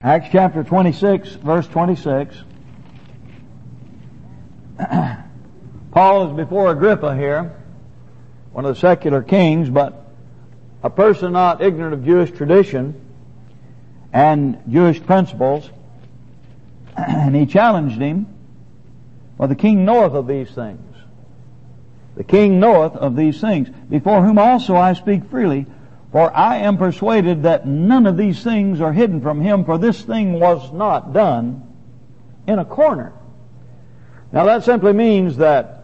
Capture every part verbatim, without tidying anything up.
Acts chapter twenty-six, verse twenty-six. Paul is before Agrippa here, one of the secular kings, but a person not ignorant of Jewish tradition and Jewish principles. And he challenged him, "For the king knoweth of these things. The king knoweth of these things, before whom also I speak freely. For I am persuaded that none of these things are hidden from him, for this thing was not done in a corner." Now that simply means that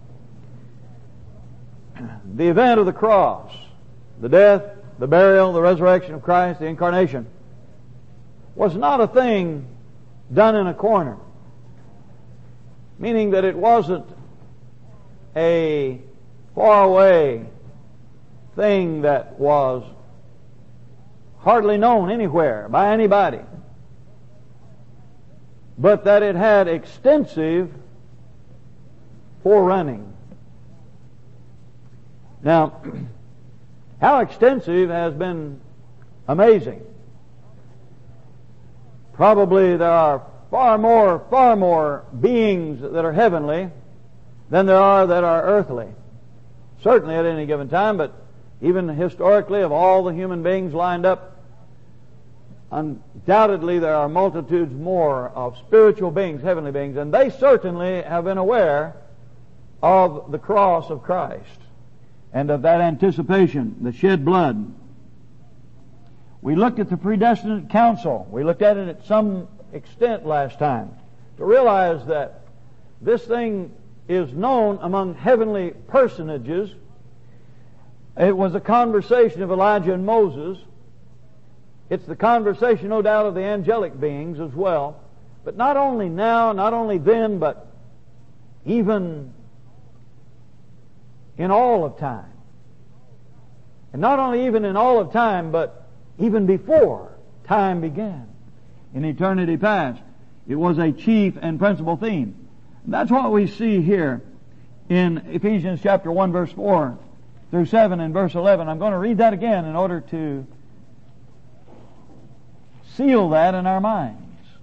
the event of the cross, the death, the burial, the resurrection of Christ, the incarnation, was not a thing done in a corner. Meaning that it wasn't a faraway thing that was hardly known anywhere by anybody, but that it had extensive forerunning. Now, how extensive has been amazing. Probably there are far more, far more beings that are heavenly than there are that are earthly. Certainly at any given time, but even historically, of all the human beings lined up, undoubtedly there are multitudes more of spiritual beings, heavenly beings, and they certainly have been aware of the cross of Christ and of that anticipation, the shed blood. We looked at the predestinate counsel. We looked at it at some extent last time to realize that this thing is known among heavenly personages. It was a conversation of Elijah and Moses. It's the conversation, no doubt, of the angelic beings as well. But not only now, not only then, but even in all of time. And not only even in all of time, but even before time began, in eternity past. It was a chief and principal theme. And that's what we see here in Ephesians chapter one, verse four through seven and verse eleven. I'm going to read that again in order to seal that in our minds.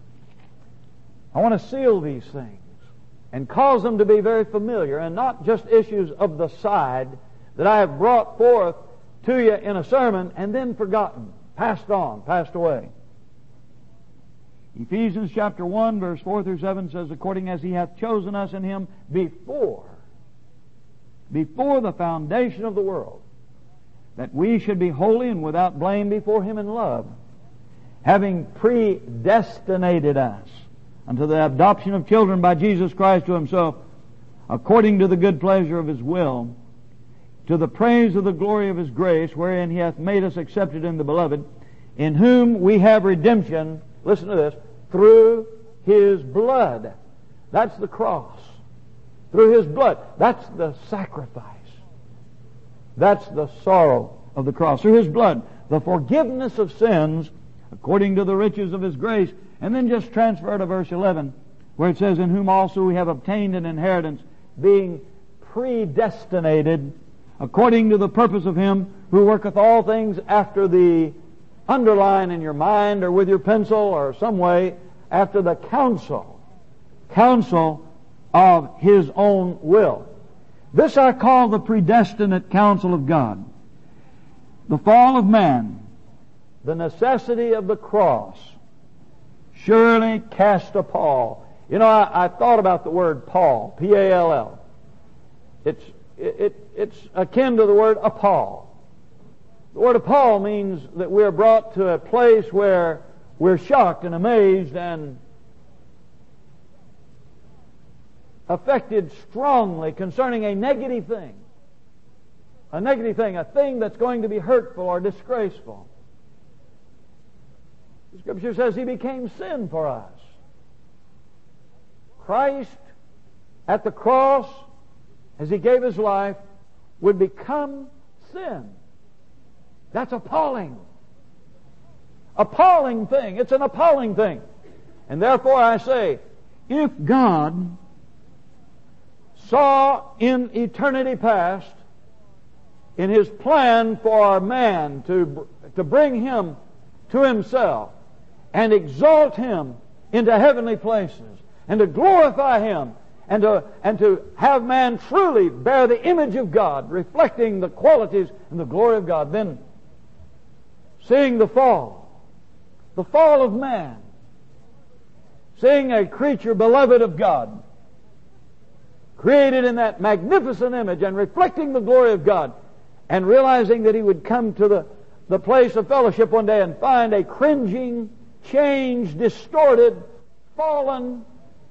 I want to seal these things and cause them to be very familiar and not just issues of the side that I have brought forth to you in a sermon and then forgotten, passed on, passed away. Ephesians chapter one, verse four through seven says, "According as He hath chosen us in Him before, before the foundation of the world, that we should be holy and without blame before Him in love, having predestinated us unto the adoption of children by Jesus Christ to Himself, according to the good pleasure of His will, to the praise of the glory of His grace, wherein He hath made us accepted in the Beloved, in whom we have redemption," listen to this, "through His blood." That's the cross. Through His blood. That's the sacrifice. That's the sorrow of the cross. Through His blood, the forgiveness of sins, according to the riches of His grace. And then just transfer to verse eleven, where it says, "In whom also we have obtained an inheritance, being predestinated, according to the purpose of Him who worketh all things after the," underline in your mind or with your pencil or some way, "after the counsel, counsel of His own will." This I call the predestinate counsel of God. The fall of man, the necessity of the cross, surely cast a pall. You know, I, I thought about the word pall, P A L L. It's, it, it, it's akin to the word appall. The word appall means that we're brought to a place where we're shocked and amazed and affected strongly concerning a negative thing. A negative thing, a thing that's going to be hurtful or disgraceful. The Scripture says He became sin for us. Christ at the cross, as He gave His life, would become sin. That's appalling. Appalling thing. It's an appalling thing. And therefore I say, if God saw in eternity past, in His plan for man to, to bring him to Himself, and exalt Him into heavenly places, and to glorify Him, and to, and to have man truly bear the image of God, reflecting the qualities and the glory of God. Then, seeing the fall, the fall of man, seeing a creature beloved of God, created in that magnificent image and reflecting the glory of God, and realizing that he would come to the, the place of fellowship one day and find a cringing, changed, distorted, fallen,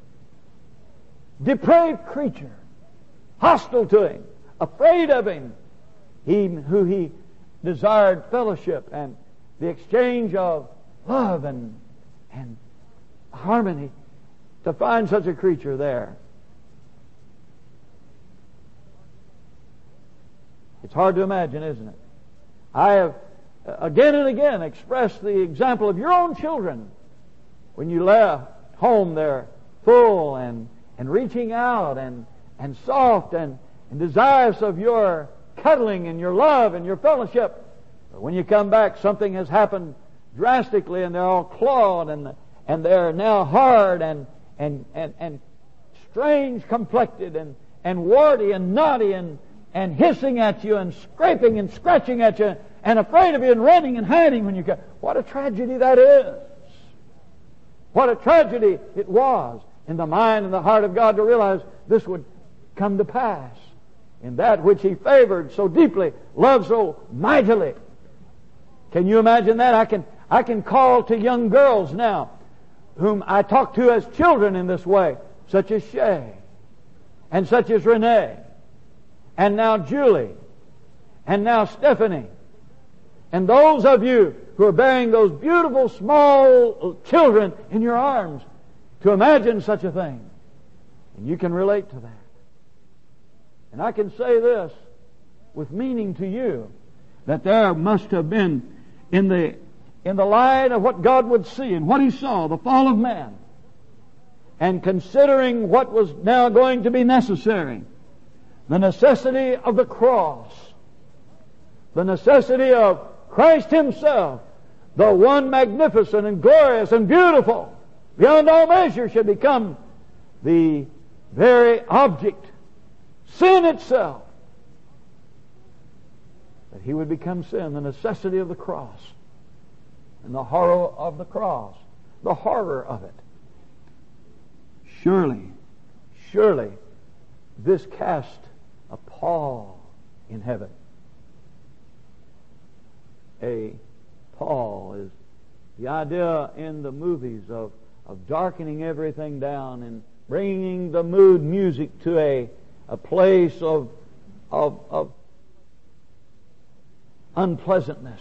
depraved creature, hostile to him, afraid of him, he who he desired fellowship and the exchange of love and, and harmony, to find such a creature there. It's hard to imagine, isn't it? I have uh, again and again expressed the example of your own children. When you left home, they're full and, and reaching out and, and soft and, and desirous of your cuddling and your love and your fellowship. But when you come back, something has happened drastically, and they're all clawed, and and they're now hard and and and, and strange complected and, and warty and knotty and and hissing at you and scraping and scratching at you and afraid of you and running and hiding when you come. What a tragedy that is. What a tragedy it was in the mind and the heart of God to realize this would come to pass in that which He favored so deeply, loved so mightily. Can you imagine that? I can, I can call to young girls now whom I talk to as children in this way, such as Shay and such as Renee, and now Julie, and now Stephanie, and those of you who are bearing those beautiful small children in your arms, to imagine such a thing. And you can relate to that. And I can say this with meaning to you, that there must have been, in the, in the light of what God would see and what He saw, the fall of man, and considering what was now going to be necessary, the necessity of the cross, the necessity of Christ Himself, the one magnificent and glorious and beautiful, beyond all measure, should become the very object, sin itself, that He would become sin, the necessity of the cross, and the horror of the cross, the horror of it. Surely, surely, this cast a pall in heaven. A pall is the idea in the movies of, of darkening everything down and bringing the mood music to a, a place of, of, of unpleasantness,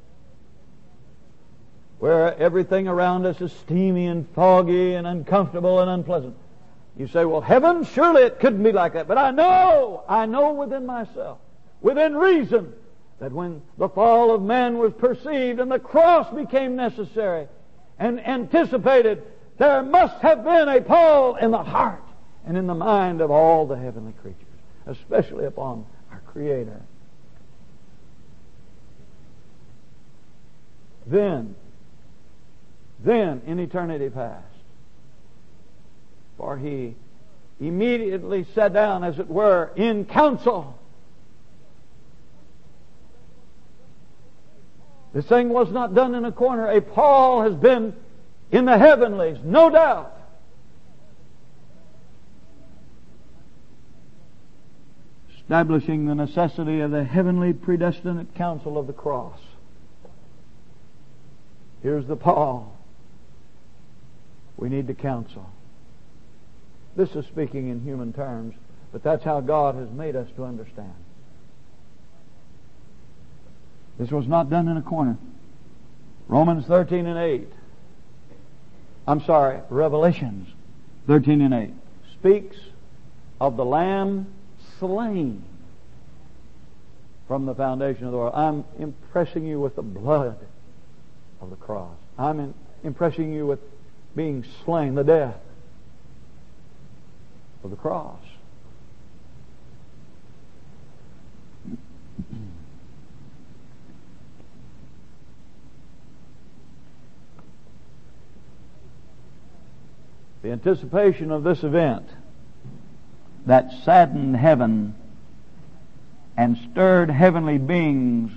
where everything around us is steamy and foggy and uncomfortable and unpleasant. You say, well, heaven, surely it couldn't be like that. But I know, I know within myself, within reason, that when the fall of man was perceived and the cross became necessary and anticipated, there must have been a pall in the heart and in the mind of all the heavenly creatures, especially upon our Creator. Then, then in eternity past, for He immediately sat down, as it were, in council. This thing was not done in a corner. A pall has been in the heavenlies, no doubt. Establishing the necessity of the heavenly predestinate counsel of the cross. Here's the pall. We need to counsel. This is speaking in human terms, but that's how God has made us to understand. This was not done in a corner. Romans thirteen and eight. I'm sorry, Revelations thirteen and eight speaks of the Lamb slain from the foundation of the world. I'm impressing you with the blood of the cross. I'm in, impressing you with being slain, the death of the cross. The anticipation of this event that saddened heaven and stirred heavenly beings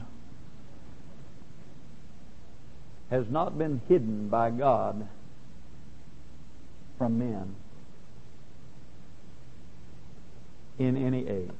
has not been hidden by God from men in any age.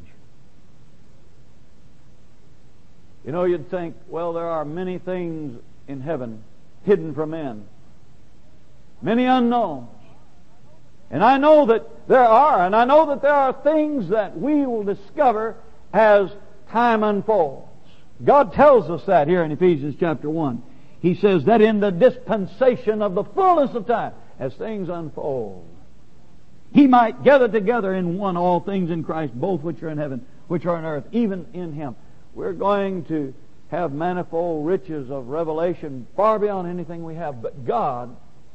You know, you'd think, well, there are many things in heaven hidden from men, many unknowns. And I know that there are, and I know that there are things that we will discover as time unfolds. God tells us that here in Ephesians chapter one. He says that in the dispensation of the fullness of time, as things unfold, He might gather together in one all things in Christ, both which are in heaven, which are on earth, even in Him. We're going to have manifold riches of revelation far beyond anything we have. But God,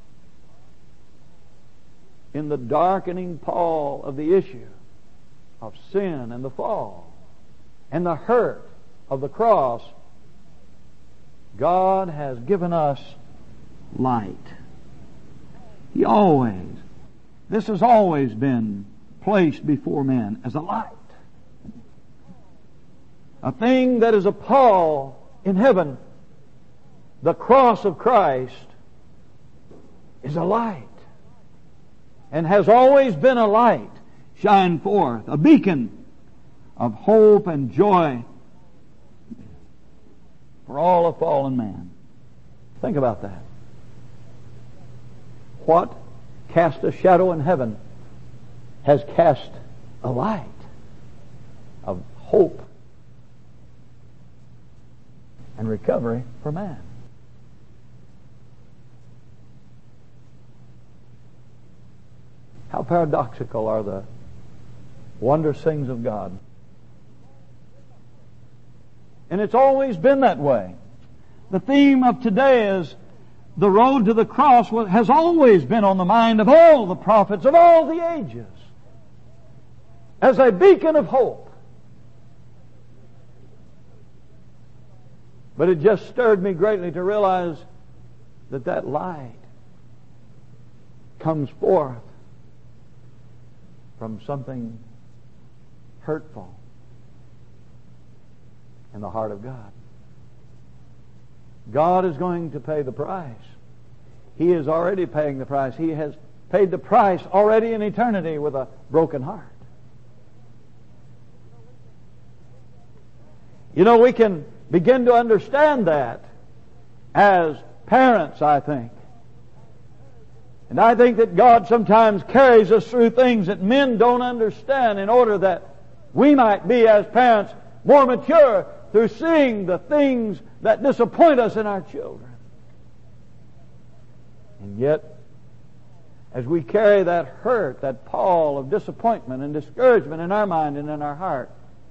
in the darkening pall of the issue of sin and the fall and the hurt of the cross, God has given us light. He always, this has always been placed before men as a light. A thing that is a pall in heaven. The cross of Christ is a light, and has always been a light, shine forth, a beacon of hope and joy for all of fallen man. Think about that. What cast a shadow in heaven has cast a light of hope and recovery for man. How paradoxical are the wondrous things of God. And it's always been that way. The theme of today is the road to the cross has always been on the mind of all the prophets of all the ages as a beacon of hope. But it just stirred me greatly to realize that that light comes forth from something hurtful in the heart of God. God is going to pay the price. He is already paying the price. He has paid the price already in eternity with a broken heart. You know, we can begin to understand that as parents, I think. And I think that God sometimes carries us through things that men don't understand in order that we might be, as parents, more mature through seeing the things that disappoint us in our children. And yet, as we carry that hurt, that pall of disappointment and discouragement in our mind and in our heart,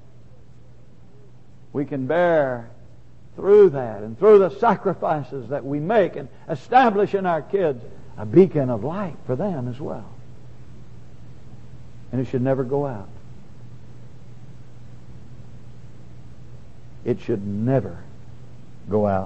we can bear through that and through the sacrifices that we make and establish in our kids a beacon of light for them as well. And it should never go out. It should never go out.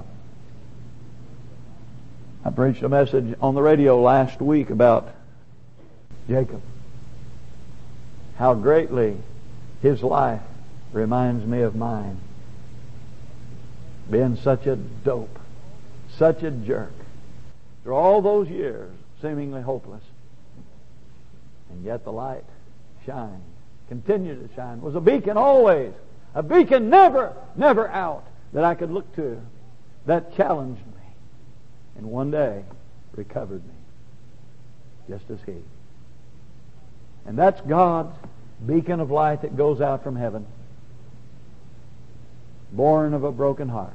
I preached a message on the radio last week about Jacob. How greatly his life reminds me of mine. Being such a dope, such a jerk, through all those years, seemingly hopeless. And yet the light shined, continued to shine, was a beacon always, a beacon never, never out that I could look to, that challenged me, and one day recovered me, just as He. And that's God's beacon of light that goes out from heaven, born of a broken heart,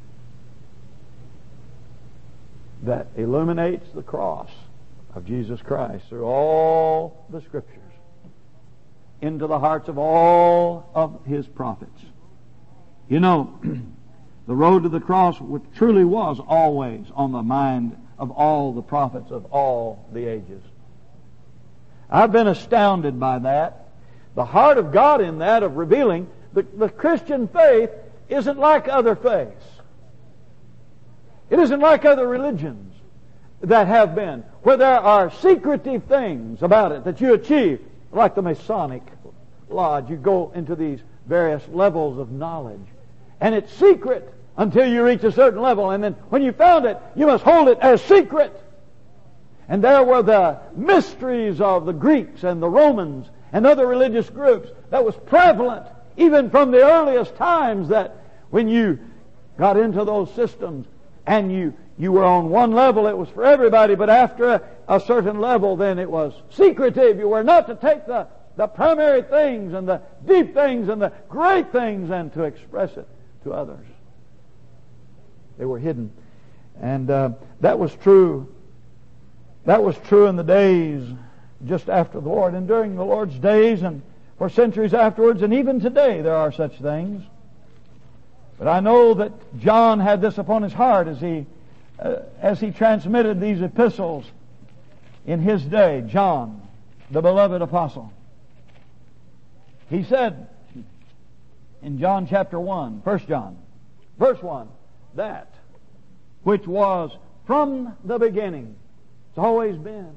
that illuminates the cross of Jesus Christ through all the Scriptures into the hearts of all of His prophets. You know, the road to the cross truly was always on the mind of all the prophets of all the ages. I've been astounded by that. The heart of God in that, of revealing the, the Christian faith, isn't like other faiths. It isn't like other religions. that have been, where there are secretive things about it that you achieve, like the Masonic Lodge. You go into these various levels of knowledge, and it's secret until you reach a certain level, and then when you found it, you must hold it as secret. And there were the mysteries of the Greeks and the Romans and other religious groups that was prevalent even from the earliest times, that when you got into those systems and you you were on one level, it was for everybody, but after a, a certain level, then it was secretive. You were not to take the, the primary things and the deep things and the great things and to express it to others. They were hidden. And uh, that was true. That was true in the days just after the Lord, and during the Lord's days, and for centuries afterwards, and even today there are such things. But I know that John had this upon his heart as he uh, as he transmitted these epistles in his day. John, the beloved apostle, he said in John chapter one, First John, verse one, that which was from the beginning. It's always been.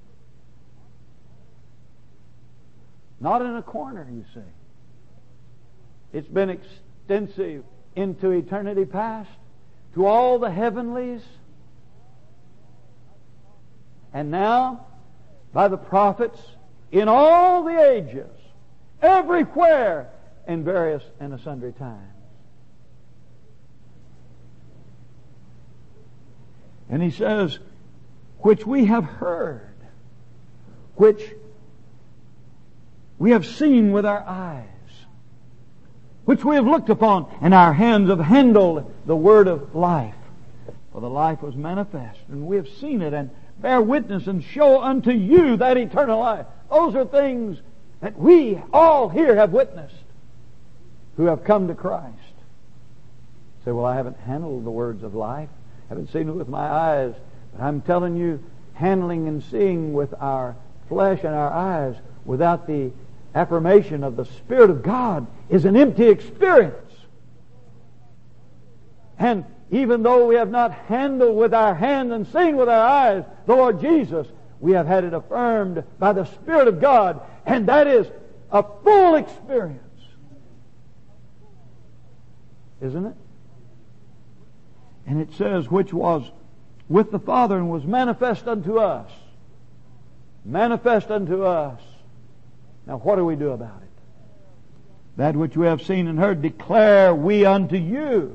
Not in a corner, you see. It's been extensive into eternity past, to all the heavenlies, and now by the prophets in all the ages, everywhere, in various and sundry times. And he says, which we have heard, which we have seen with our eyes, which we have looked upon, and our hands have handled the word of life. For the life was manifest, and we have seen it, and bear witness, and show unto you that eternal life. Those are things that we all here have witnessed, who have come to Christ. Say, well, I haven't handled the words of life, haven't seen it with my eyes, but I'm telling you, handling and seeing with our flesh and our eyes without the affirmation of the Spirit of God is an empty experience. And even though we have not handled with our hands and seen with our eyes the Lord Jesus, we have had it affirmed by the Spirit of God, and that is a full experience. Isn't it? And it says, which was with the Father and was manifest unto us. Manifest unto us. Now what do we do about it? That which we have seen and heard declare we unto you.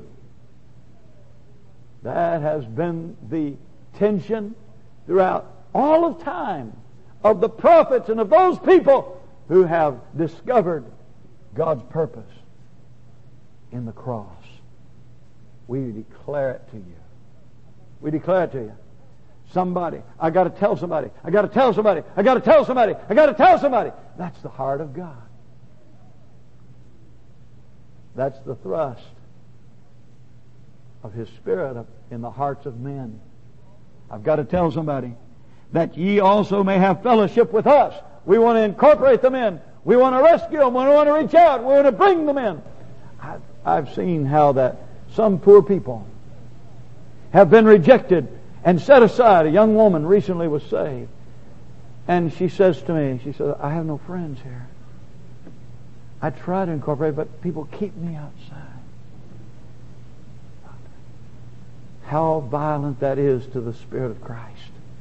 That has been the tension throughout all of time of the prophets and of those people who have discovered God's purpose in the cross. We declare it to you. We declare it to you. Somebody, I got to tell somebody, I got to tell somebody, I got to tell somebody, I got to tell somebody. That's the heart of God. That's the thrust of His Spirit in the hearts of men. I've got to tell somebody that ye also may have fellowship with us. We want to incorporate them in. We want to rescue them. We want to reach out. We want to bring them in. I've, I've seen how that some poor people have been rejected and set aside. A young woman recently was saved. And she says to me, she says, I have no friends here. I try to incorporate, but people keep me outside. How violent that is to the Spirit of Christ.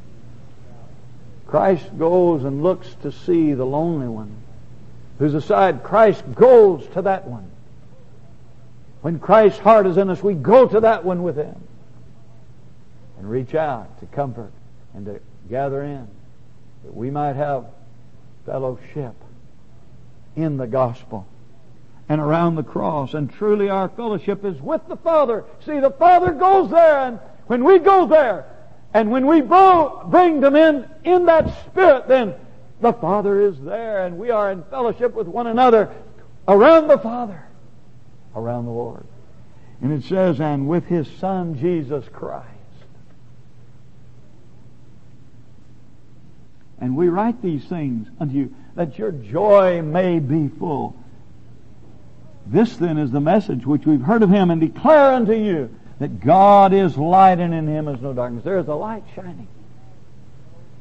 Christ goes and looks to see the lonely one who's aside. Christ goes to that one. When Christ's heart is in us, we go to that one with Him and reach out to comfort and to gather in, that we might have fellowship in the gospel and around the cross. And truly our fellowship is with the Father. See, the Father goes there, and when we go there, and when we bring them in in that Spirit, then the Father is there, and we are in fellowship with one another around the Father, around the Lord. And it says, and with His Son Jesus Christ. And we write these things unto you, that your joy may be full. This then is the message which we've heard of Him, and declare unto you, that God is light, and in Him is no darkness. There is a light shining.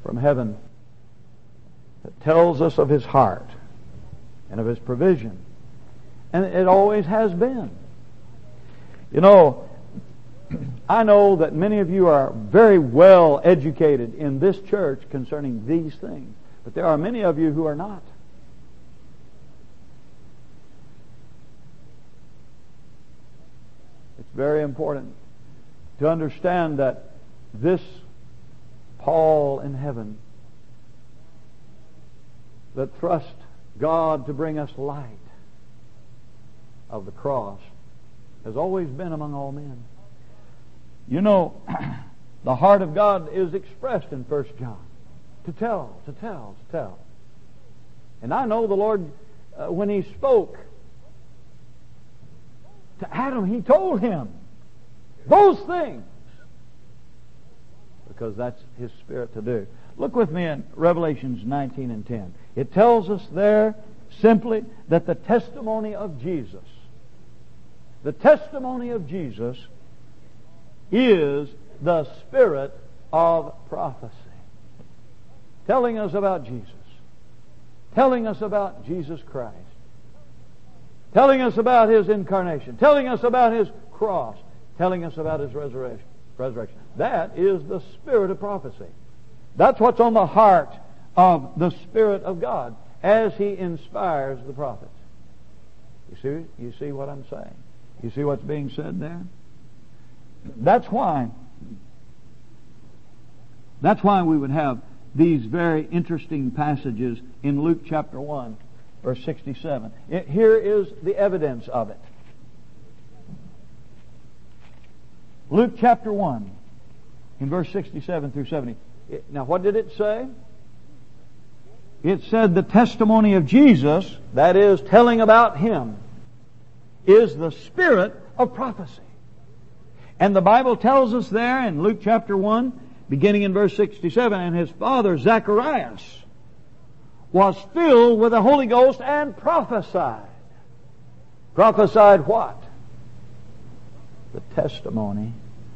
from heaven that tells us of His heart and of His provision. And it always has been. You know, I know that many of you are very well educated in this church concerning these things, but there are many of you who are not. It's very important to understand that this Paul in heaven that thrust God to bring us light of the cross has always been among all men. You know, the heart of God is expressed in First John. To tell, to tell, to tell. And I know the Lord, uh, when He spoke to Adam, He told him those things. Because that's His Spirit to do. Look with me in Revelations nineteen and ten. It tells us there simply that the testimony of Jesus, the testimony of Jesus is the spirit of prophecy. Telling us about Jesus. Telling us about Jesus Christ. Telling us about His incarnation. Telling us about His cross. Telling us about His resurrection. Resurrection. That is the spirit of prophecy. That's what's on the heart of the Spirit of God as He inspires the prophets. You see, you see what I'm saying? You see what's being said there? That's why that's why we would have these very interesting passages in Luke chapter one, verse sixty-seven. It, here is the evidence of it. Luke chapter one, in verse sixty-seven through seventy. It, now, what did it say? It said the testimony of Jesus, that is, telling about Him, is the spirit of prophecy. And the Bible tells us there in Luke chapter one, beginning in verse sixty-seven, and his father Zacharias was filled with the Holy Ghost and prophesied. Prophesied what? The testimony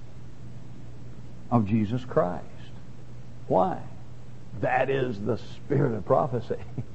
of Jesus Christ. Why? That is the spirit of prophecy.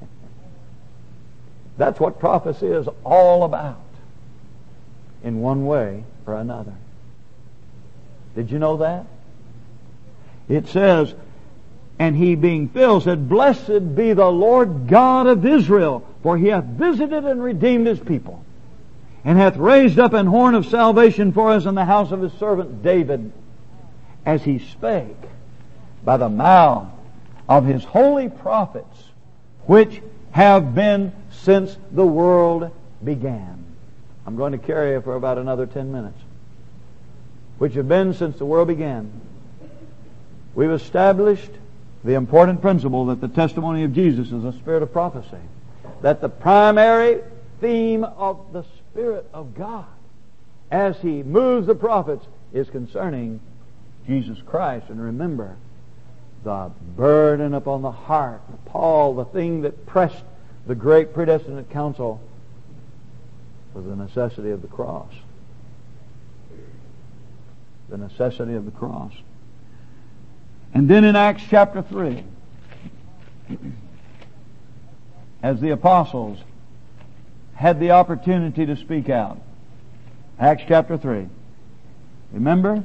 That's what prophecy is all about, in one way or another. Did you know that? It says, and he being filled said, Blessed be the Lord God of Israel, for He hath visited and redeemed His people, and hath raised up an horn of salvation for us in the house of His servant David, as He spake by the mouth of His holy prophets, which have been since the world began. I'm going to carry you for about another ten minutes. Which have been since the world began. We've established the important principle that the testimony of Jesus is a spirit of prophecy. That the primary theme of the Spirit of God as He moves the prophets is concerning Jesus Christ. And remember, the burden upon the heart of Paul, the thing that pressed the great predestinate council, was the necessity of the cross. The necessity of the cross. And then in Acts chapter three, as the apostles had the opportunity to speak out. Acts chapter three. Remember?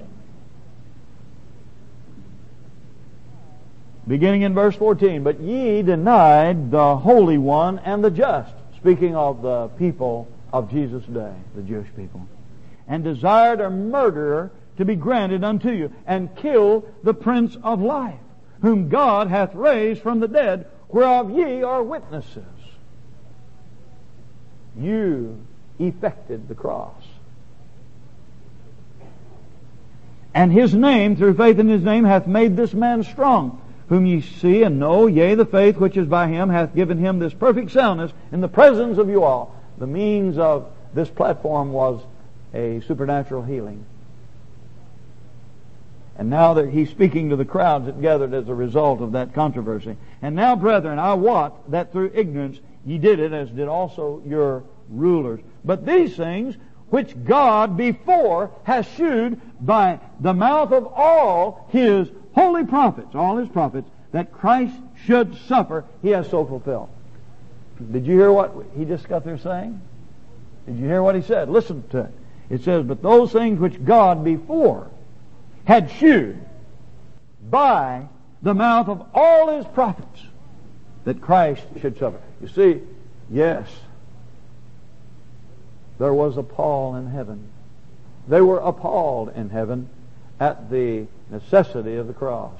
Beginning in verse fourteen. But ye denied the Holy One and the just. Speaking of the people of Jesus' day, the Jewish people. And desired a murderer to be granted unto you, and kill the Prince of Life, whom God hath raised from the dead, whereof ye are witnesses. You effected the cross. And His name, through faith in His name, hath made this man strong, whom ye see and know, yea, the faith which is by Him hath given him this perfect soundness in the presence of you all. The means of this platform was a supernatural healing. And now that he's speaking to the crowds that gathered as a result of that controversy. And now, brethren, I wot that through ignorance ye did it, as did also your rulers. But these things which God before has shewed by the mouth of all His holy prophets, all His prophets, that Christ should suffer, He has so fulfilled. Did you hear what he just got there saying? Did you hear what he said? Listen to it. It says, but those things which God before had shewed by the mouth of all His prophets, that Christ should suffer. You see, yes, there was a Paul in heaven. They were appalled in heaven at the necessity of the cross.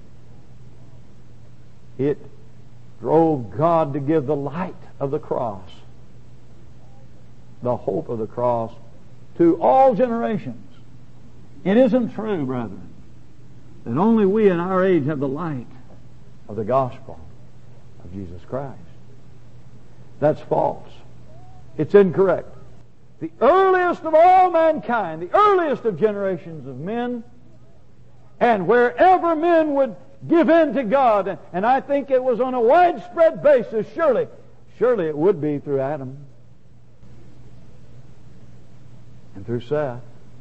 It drove God to give the light of the cross, the hope of the cross, to all generations. It isn't true, brethren, that only we in our age have the light of the gospel of Jesus Christ. That's false. It's incorrect. The earliest of all mankind, the earliest of generations of men, and wherever men would give in to God, and I think it was on a widespread basis, surely, surely it would be through Adam and through Seth,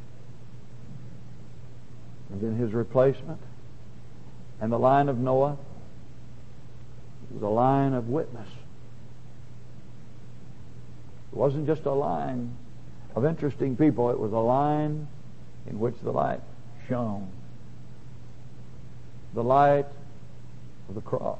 and then his replacement, and the line of Noah. It was a line of witness. It wasn't just a line of interesting people. It was a line in which the light shone. The light of the cross.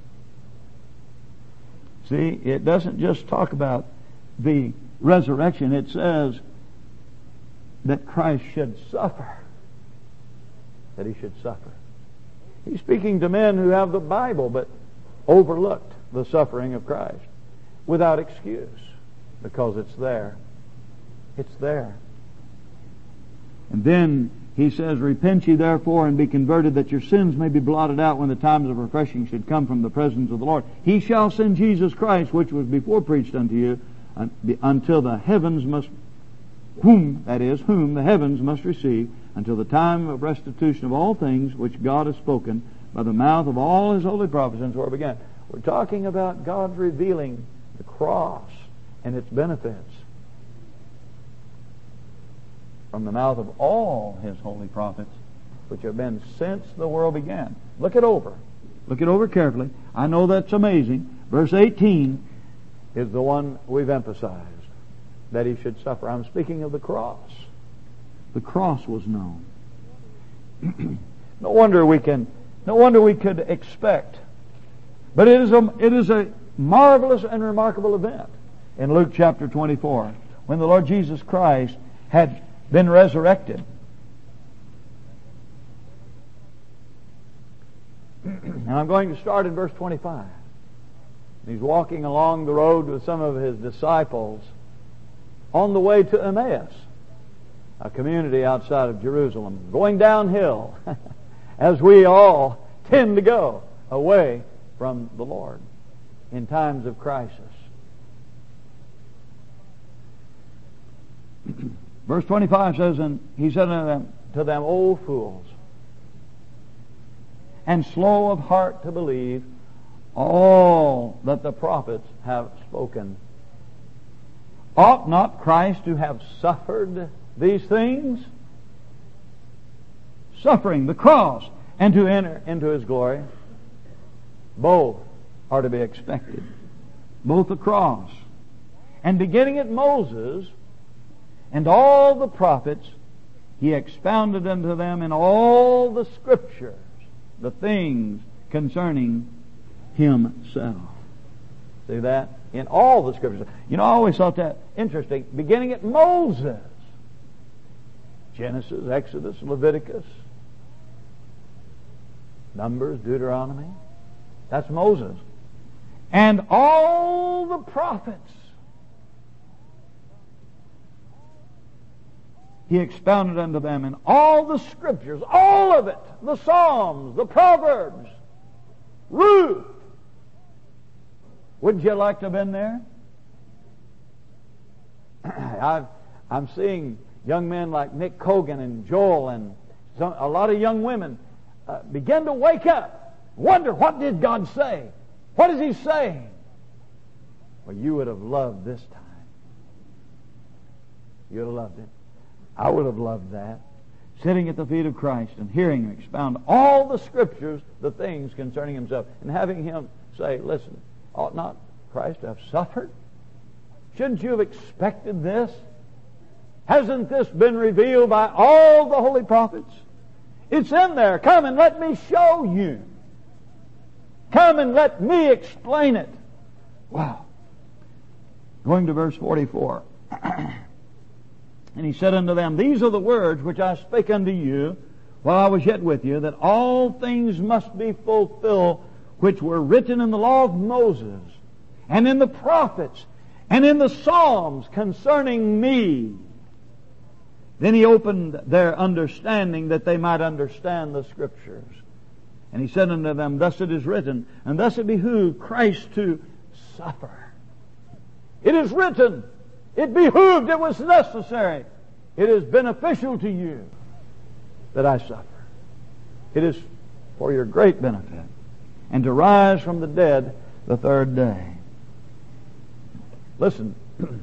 See, it doesn't just talk about the resurrection. It says that Christ should suffer. That He should suffer. He's speaking to men who have the Bible but overlooked the suffering of Christ without excuse, because it's there. It's there. And then he says, repent ye therefore and be converted, that your sins may be blotted out when the times of refreshing should come from the presence of the Lord. He shall send Jesus Christ, which was before preached unto you, until the heavens must, whom, that is, whom the heavens must receive, until the time of restitution of all things which God has spoken by the mouth of all His holy prophets since the world began. We're talking about God revealing the cross and its benefits from the mouth of all His holy prophets, which have been since the world began. Look it over. Look it over carefully. I know that's amazing. Verse eighteen is the one we've emphasized, that He should suffer. I'm speaking of the cross. The cross was known. No wonder we can, no wonder we could expect. But it is a, it is a marvelous and remarkable event in Luke chapter twenty-four, when the Lord Jesus Christ had been resurrected. And I'm going to start in verse twenty-five. He's walking along the road with some of His disciples on the way to Emmaus, a community outside of Jerusalem, going downhill, as we all tend to go, away from the Lord in times of crisis. Verse twenty-five says, and He said unto them, to them, O fools, and slow of heart to believe all that the prophets have spoken. Ought not Christ to have suffered these things? Suffering, the cross, and to enter into His glory. Both are to be expected. Both the cross. And beginning at Moses and all the prophets, He expounded unto them in all the Scriptures the things concerning Himself. See that? In all the Scriptures. You know, I always thought that interesting. Beginning at Moses. Genesis, Exodus, Leviticus, Numbers, Deuteronomy. That's Moses. And all the prophets. He expounded unto them in all the Scriptures, all of it, the Psalms, the Proverbs, Ruth. Wouldn't you like to have been there? I've, I'm seeing young men like Nick Cogan and Joel and some, a lot of young women uh, begin to wake up, wonder, what did God say? What is He saying? Well, you would have loved this time. You would have loved it. I would have loved that. sitting at the feet of Christ and hearing Him expound all the Scriptures, the things concerning Himself, and having Him say, listen, ought not Christ to have suffered? Shouldn't you have expected this? Hasn't this been revealed by all the holy prophets? It's in there. Come and let me show you. Come and let me explain it. Wow. Going to verse forty-four. And He said unto them, These are the words which I spake unto you while I was yet with you, that all things must be fulfilled which were written in the law of Moses, and in the prophets, and in the Psalms concerning me. Then He opened their understanding that they might understand the Scriptures. And He said unto them, Thus it is written, and thus it behooved Christ to suffer. It is written. It behooved. It was necessary. It is beneficial to you that I suffer. It is for your great benefit. And to rise from the dead the third day. Listen.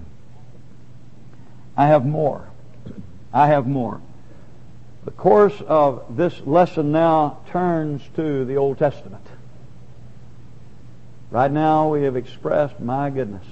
I have more. I have more. The course of this lesson now turns to the Old Testament. Right now we have expressed, my goodness.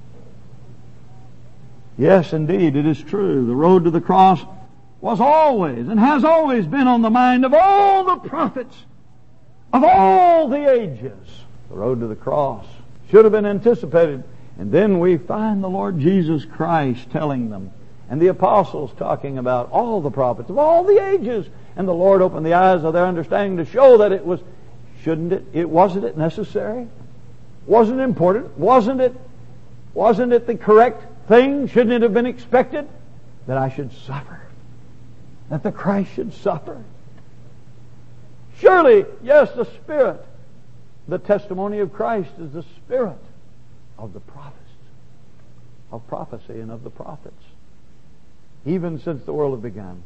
Yes, indeed, it is true. The road to the cross was always and has always been on the mind of all the prophets of all the ages. The road to the cross should have been anticipated. And then we find the Lord Jesus Christ telling them, and the apostles talking about all the prophets of all the ages. And the Lord opened the eyes of their understanding to show that it was, shouldn't it, it wasn't it necessary? Wasn't it important? Wasn't it, wasn't it the correct thing? Shouldn't it have been expected that I should suffer? That the Christ should suffer? Surely, yes, the Spirit, the testimony of Christ is the Spirit of the prophets, of prophecy and of the prophets, even since the world had begun.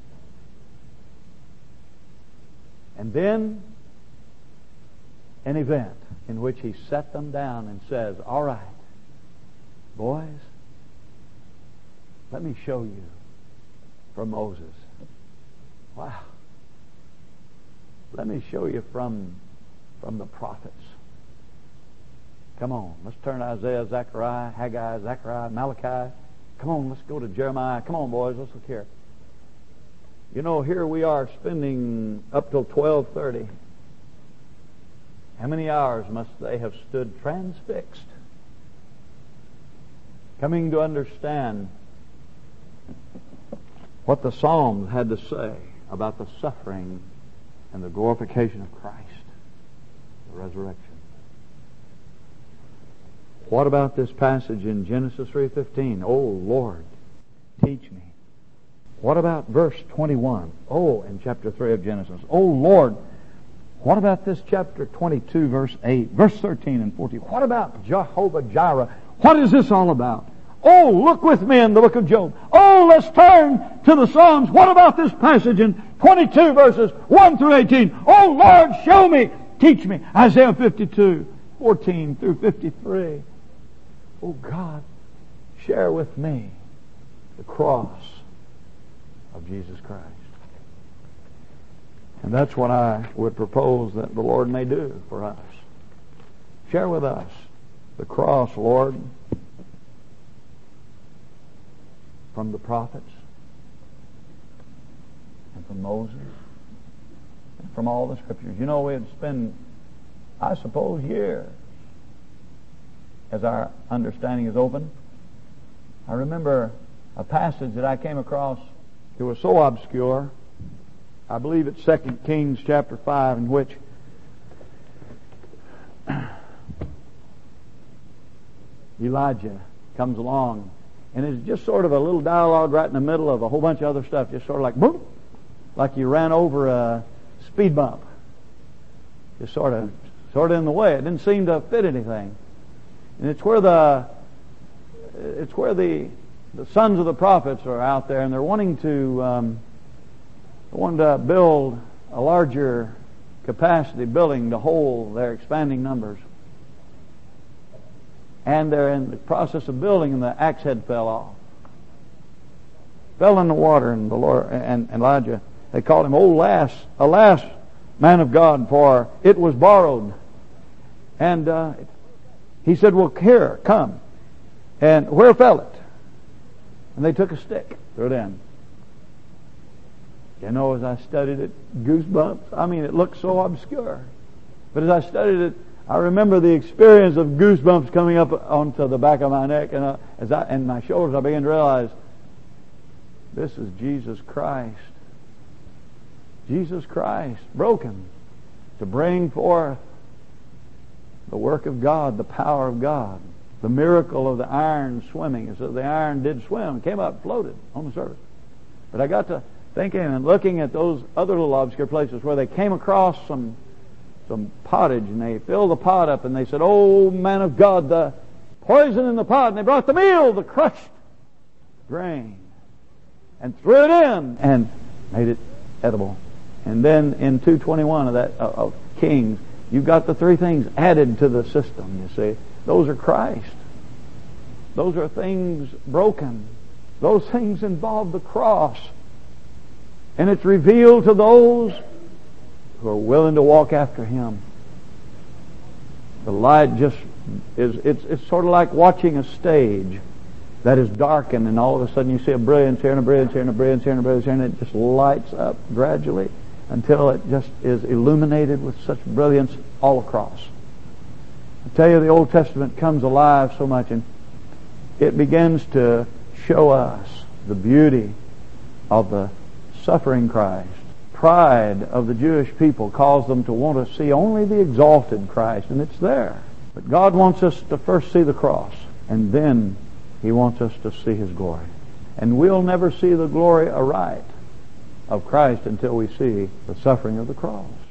And then an event in which He set them down and says, all right, boys, let me show you from Moses. Wow. Let me show you from, from the prophets. Come on, let's turn to Isaiah, Zechariah, Haggai, Zechariah, Malachi. Come on, let's go to Jeremiah. Come on, boys, let's look here. You know, here we are spending up till twelve thirty. How many hours must they have stood transfixed, coming to understand what the Psalms had to say about the suffering and the glorification of Christ, the resurrection. What about this passage in Genesis three fifteen? Oh, Lord, teach me. What about verse twenty-one? Oh, in chapter three of Genesis. Oh, Lord, what about this chapter twenty-two, verse eight, verse thirteen and fourteen? What about Jehovah Jireh? What is this all about? Oh, look with me in the book of Job. Oh, let's turn to the Psalms. What about this passage in twenty-two, verses one through eighteen? Oh, Lord, show me, teach me. Isaiah fifty-two, fourteen through fifty-three. Oh, God, share with me the cross of Jesus Christ. And that's what I would propose that the Lord may do for us. Share with us the cross, Lord, from the prophets and from Moses and from all the Scriptures. You know, we'd spend, I suppose, years as our understanding is open. I remember a passage that I came across. It was so obscure. I believe it's Second Kings chapter five, in which Elijah comes along, and it's just sort of a little dialogue right in the middle of a whole bunch of other stuff, just sort of like boom, like you ran over a speed bump, just sort of, sort of in the way. It didn't seem to fit anything, and it's where the, it's where the, the sons of the prophets are out there, and they're wanting to, um, wanting to build a larger capacity building to hold their expanding numbers. And they're in the process of building, and the axe head fell off. Fell in the water, and the Lord and Elijah They called him Alas, alas, man of God, for it was borrowed. And uh, he said, well, here, come. And where fell it? And they took a stick, threw it in. You know, as I studied it, goosebumps. I mean, it looked so obscure. But as I studied it, I remember the experience of goosebumps coming up onto the back of my neck and uh, as I and my shoulders. I began to realize this is Jesus Christ. Jesus Christ, broken to bring forth the work of God, the power of God, the miracle of the iron swimming. So the iron did swim, came up, floated on the surface. But I got to thinking and looking at those other little obscure places where they came across some some pottage and they filled the pot up and they said, oh, man of God, the poison in the pot. And they brought the meal, the crushed grain, and threw it in and made it edible. And then in two twenty-one of that uh, of Kings, you've got the three things added to the system, you see. Those are Christ. Those are things broken. Those things involve the cross. And it's revealed to those who are willing to walk after Him. The light just is, it's, it's sort of like watching a stage that is darkened and all of a sudden you see a brilliance here and a brilliance here and a brilliance here and a brilliance here and it just lights up gradually until it just is illuminated with such brilliance all across. I tell you, the Old Testament comes alive so much and it begins to show us the beauty of the suffering Christ. Pride of the Jewish people caused them to want to see only the exalted Christ, and it's there. But God wants us to first see the cross, and then He wants us to see His glory. And we'll never see the glory aright of Christ until we see the suffering of the cross.